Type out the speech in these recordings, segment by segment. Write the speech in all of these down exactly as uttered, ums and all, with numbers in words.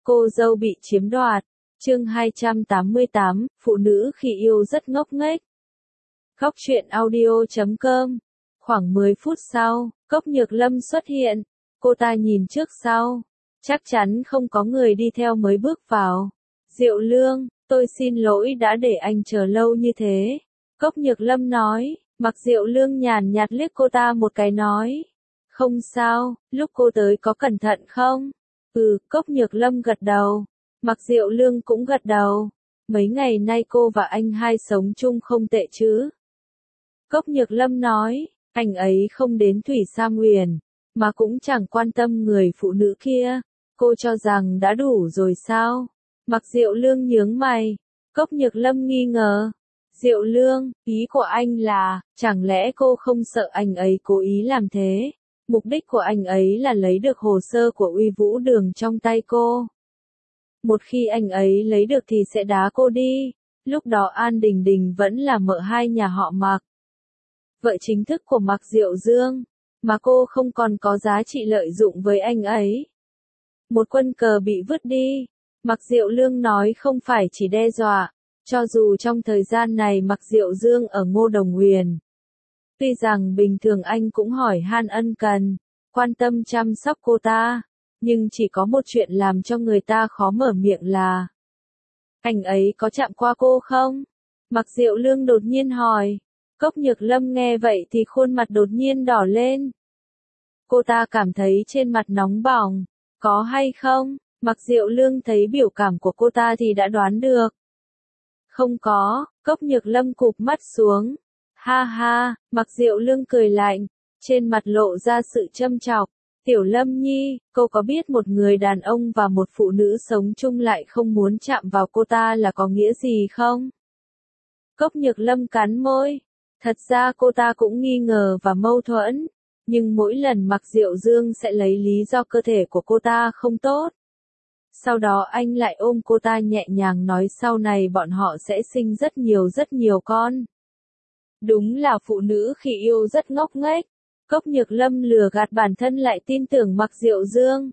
Cô dâu bị chiếm đoạt. Chương hai trăm tám mươi tám, phụ nữ khi yêu rất ngốc nghếch. Góc truyện audio chấm com. Khoảng mười phút sau, Cốc Nhược Lâm xuất hiện. Cô ta nhìn trước sau. Chắc chắn không có người đi theo mới bước vào. Diệu Lương, tôi xin lỗi đã để anh chờ lâu như thế. Cốc Nhược Lâm nói. Mặc Diệu Lương nhàn nhạt liếc cô ta một cái nói. Không sao, lúc cô tới có cẩn thận không? Ừ, Cốc Nhược Lâm gật đầu. Mặc Diệu Lương cũng gật đầu. Mấy ngày nay cô và anh hai sống chung không tệ chứ? Cốc Nhược Lâm nói, anh ấy không đến Thủy Sa Nguyền, mà cũng chẳng quan tâm người phụ nữ kia. Cô cho rằng đã đủ rồi sao? Mặc Diệu Lương nhướng mày. Cốc Nhược Lâm nghi ngờ. Diệu Lương, ý của anh là, chẳng lẽ cô không sợ anh ấy cố ý làm thế? Mục đích của anh ấy là lấy được hồ sơ của Uy Vũ Đường trong tay cô. Một khi anh ấy lấy được thì sẽ đá cô đi. Lúc đó An Đình Đình vẫn là mợ hai nhà họ Mạc, vợ chính thức của Mạc Diệu Dương, mà cô không còn có giá trị lợi dụng với anh ấy. Một quân cờ bị vứt đi. Mạc Diệu Lương nói không phải chỉ đe dọa, cho dù trong thời gian này Mạc Diệu Dương ở Ngô Đồng Huyền. Tuy rằng bình thường anh cũng hỏi han ân cần, quan tâm chăm sóc cô ta, nhưng chỉ có một chuyện làm cho người ta khó mở miệng là anh ấy có chạm qua cô không? Mạc Diệu Lương đột nhiên hỏi. Cốc Nhược Lâm nghe vậy thì khuôn mặt đột nhiên đỏ lên. Cô ta cảm thấy trên mặt nóng bỏng. Có hay không? Mạc Diệu Lương thấy biểu cảm của cô ta thì đã đoán được. Không có. Cốc Nhược Lâm cụp mắt xuống. Ha ha, Mạc Diệu Lương cười lạnh, trên mặt lộ ra sự châm chọc. Tiểu Lâm Nhi, cô có biết một người đàn ông và một phụ nữ sống chung lại không muốn chạm vào cô ta là có nghĩa gì không? Cốc Nhược Lâm cắn môi. Thật ra cô ta cũng nghi ngờ và mâu thuẫn, nhưng mỗi lần Mạc Diệu Dương sẽ lấy lý do cơ thể của cô ta không tốt. Sau đó anh lại ôm cô ta nhẹ nhàng nói sau này bọn họ sẽ sinh rất nhiều rất nhiều con. Đúng là phụ nữ khi yêu rất ngốc nghếch. Cốc Nhược Lâm lừa gạt bản thân lại tin tưởng Mạc Diệu Dương.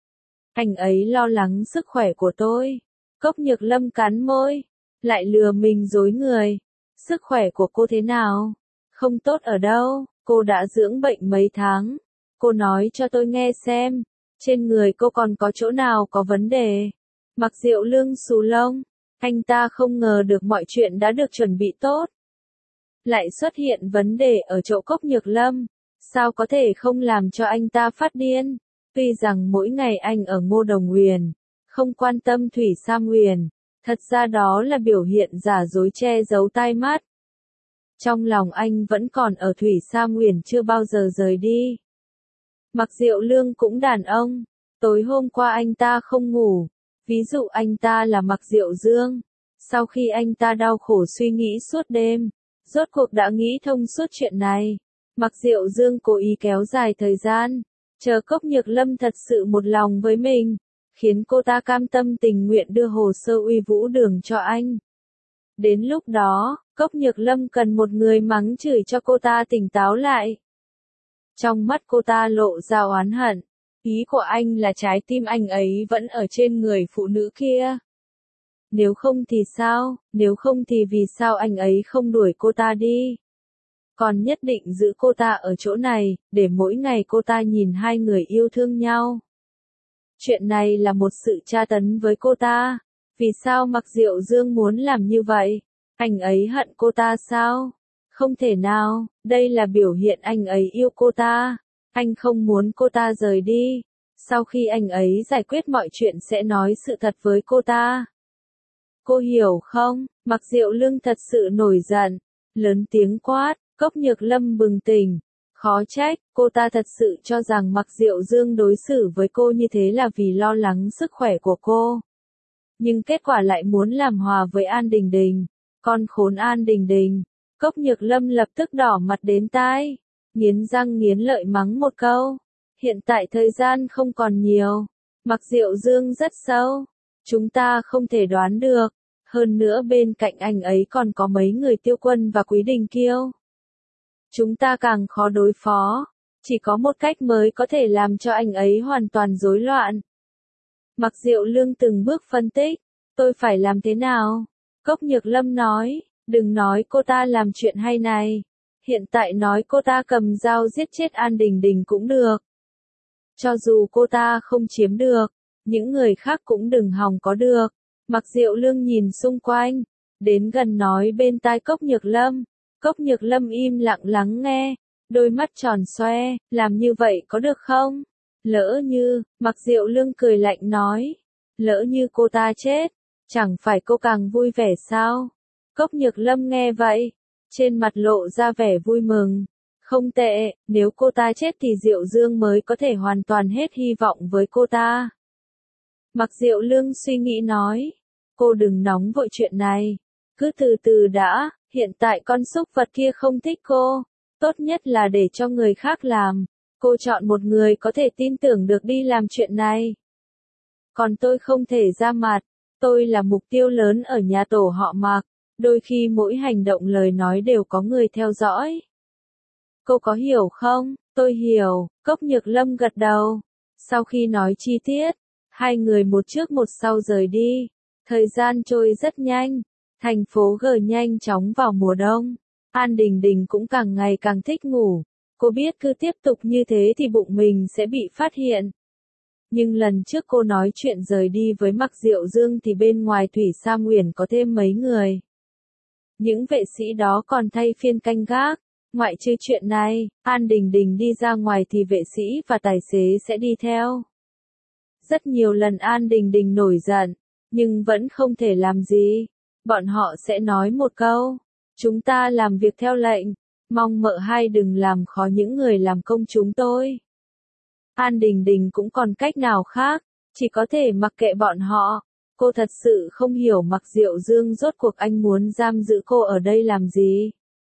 Anh ấy lo lắng sức khỏe của tôi. Cốc Nhược Lâm cắn môi, lại lừa mình dối người. Sức khỏe của cô thế nào? Không tốt ở đâu, cô đã dưỡng bệnh mấy tháng. Cô nói cho tôi nghe xem, trên người cô còn có chỗ nào có vấn đề. Mạc Diệu Lương xù lông, anh ta không ngờ được mọi chuyện đã được chuẩn bị tốt. Lại xuất hiện vấn đề ở chỗ Cốc Nhược Lâm, sao có thể không làm cho anh ta phát điên. Tuy rằng mỗi ngày anh ở Ngô Đồng Huyền, không quan tâm Thủy Sa Nguyền, thật ra đó là biểu hiện giả dối che giấu tai mắt. Trong lòng anh vẫn còn ở Thủy Sa Nguyền chưa bao giờ rời đi. Mạc Diệu Lương cũng đàn ông, tối hôm qua anh ta không ngủ, ví dụ anh ta là Mạc Diệu Dương. Sau khi anh ta đau khổ suy nghĩ suốt đêm, rốt cuộc đã nghĩ thông suốt chuyện này. Mạc Diệu Dương cố ý kéo dài thời gian, chờ Cốc Nhược Lâm thật sự một lòng với mình, khiến cô ta cam tâm tình nguyện đưa hồ sơ Uy Vũ Đường cho anh. Đến lúc đó, Cốc Nhược Lâm cần một người mắng chửi cho cô ta tỉnh táo lại. Trong mắt cô ta lộ ra oán hận. Ý của anh là trái tim anh ấy vẫn ở trên người phụ nữ kia. Nếu không thì sao, nếu không thì vì sao anh ấy không đuổi cô ta đi? Còn nhất định giữ cô ta ở chỗ này, để mỗi ngày cô ta nhìn hai người yêu thương nhau. Chuyện này là một sự tra tấn với cô ta. Vì sao Mạc Diệu Dương muốn làm như vậy? Anh ấy hận cô ta sao? Không thể nào, đây là biểu hiện anh ấy yêu cô ta. Anh không muốn cô ta rời đi. Sau khi anh ấy giải quyết mọi chuyện sẽ nói sự thật với cô ta. Cô hiểu không? Mạc Diệu Lương thật sự nổi giận, lớn tiếng quát. Cốc Nhược Lâm bừng tỉnh. Khó trách, cô ta thật sự cho rằng Mạc Diệu Dương đối xử với cô như thế là vì lo lắng sức khỏe của cô. Nhưng kết quả lại muốn làm hòa với An Đình Đình. Con khốn An Đình Đình. Cốc Nhược Lâm lập tức đỏ mặt đến tai, nghiến răng nghiến lợi mắng một câu. Hiện tại thời gian không còn nhiều. Mạc Diệu Dương rất sâu. Chúng ta không thể đoán được. Hơn nữa bên cạnh anh ấy còn có mấy người Tiêu Quân và Quý Đình Kiêu. Chúng ta càng khó đối phó. Chỉ có một cách mới có thể làm cho anh ấy hoàn toàn rối loạn. Mặc Diệu Lương từng bước phân tích, tôi phải làm thế nào? Cốc Nhược Lâm nói, đừng nói cô ta làm chuyện hay này. Hiện tại nói cô ta cầm dao giết chết An Đình Đình cũng được. Cho dù cô ta không chiếm được, những người khác cũng đừng hòng có được. Mặc Diệu Lương nhìn xung quanh, đến gần nói bên tai Cốc Nhược Lâm. Cốc Nhược Lâm im lặng lắng nghe, đôi mắt tròn xoe, làm như vậy có được không? Lỡ như, Mặc Diệu Lương cười lạnh nói, lỡ như cô ta chết, chẳng phải cô càng vui vẻ sao? Cốc Nhược Lâm nghe vậy, trên mặt lộ ra vẻ vui mừng. Không tệ, nếu cô ta chết thì Diệu Dương mới có thể hoàn toàn hết hy vọng với cô ta. Mặc Diệu Lương suy nghĩ nói, cô đừng nóng vội chuyện này, cứ từ từ đã, hiện tại con súc vật kia không thích cô, tốt nhất là để cho người khác làm, cô chọn một người có thể tin tưởng được đi làm chuyện này. Còn tôi không thể ra mặt, tôi là mục tiêu lớn ở nhà tổ họ Mạc, đôi khi mỗi hành động lời nói đều có người theo dõi. Cô có hiểu không? Tôi hiểu, Cốc Nhược Lâm gật đầu. Sau khi nói chi tiết, hai người một trước một sau rời đi. Thời gian trôi rất nhanh, thành phố G nhanh chóng vào mùa đông. An Đình Đình cũng càng ngày càng thích ngủ. Cô biết cứ tiếp tục như thế thì bụng mình sẽ bị phát hiện. Nhưng lần trước cô nói chuyện rời đi với Mặc Diệu Dương thì bên ngoài Thủy Sa Nguyền có thêm mấy người. Những vệ sĩ đó còn thay phiên canh gác. Ngoại trừ chuyện này, An Đình Đình đi ra ngoài thì vệ sĩ và tài xế sẽ đi theo. Rất nhiều lần An Đình Đình nổi giận, nhưng vẫn không thể làm gì. Bọn họ sẽ nói một câu, chúng ta làm việc theo lệnh, mong mợ hai đừng làm khó những người làm công chúng tôi. An Đình Đình cũng còn cách nào khác, chỉ có thể mặc kệ bọn họ. Cô thật sự không hiểu Mặc Diệu Dương rốt cuộc anh muốn giam giữ cô ở đây làm gì.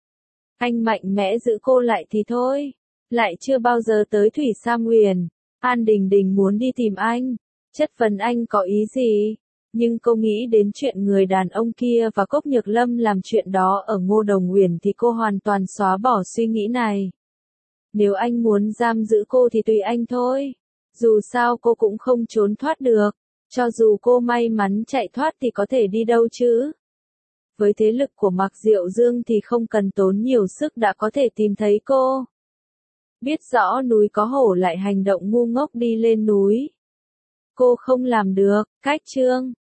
Anh mạnh mẽ giữ cô lại thì thôi, lại chưa bao giờ tới Thủy Sa Nguyền. An Đình Đình muốn đi tìm anh, chất vấn anh có ý gì, nhưng cô nghĩ đến chuyện người đàn ông kia và Cốc Nhược Lâm làm chuyện đó ở Ngô Đồng Nguyền thì cô hoàn toàn xóa bỏ suy nghĩ này. Nếu anh muốn giam giữ cô thì tùy anh thôi, dù sao cô cũng không trốn thoát được, cho dù cô may mắn chạy thoát thì có thể đi đâu chứ. Với thế lực của Mặc Diệu Dương thì không cần tốn nhiều sức đã có thể tìm thấy cô. Biết rõ núi có hổ lại hành động ngu ngốc đi lên núi. Cô không làm được, cách chương.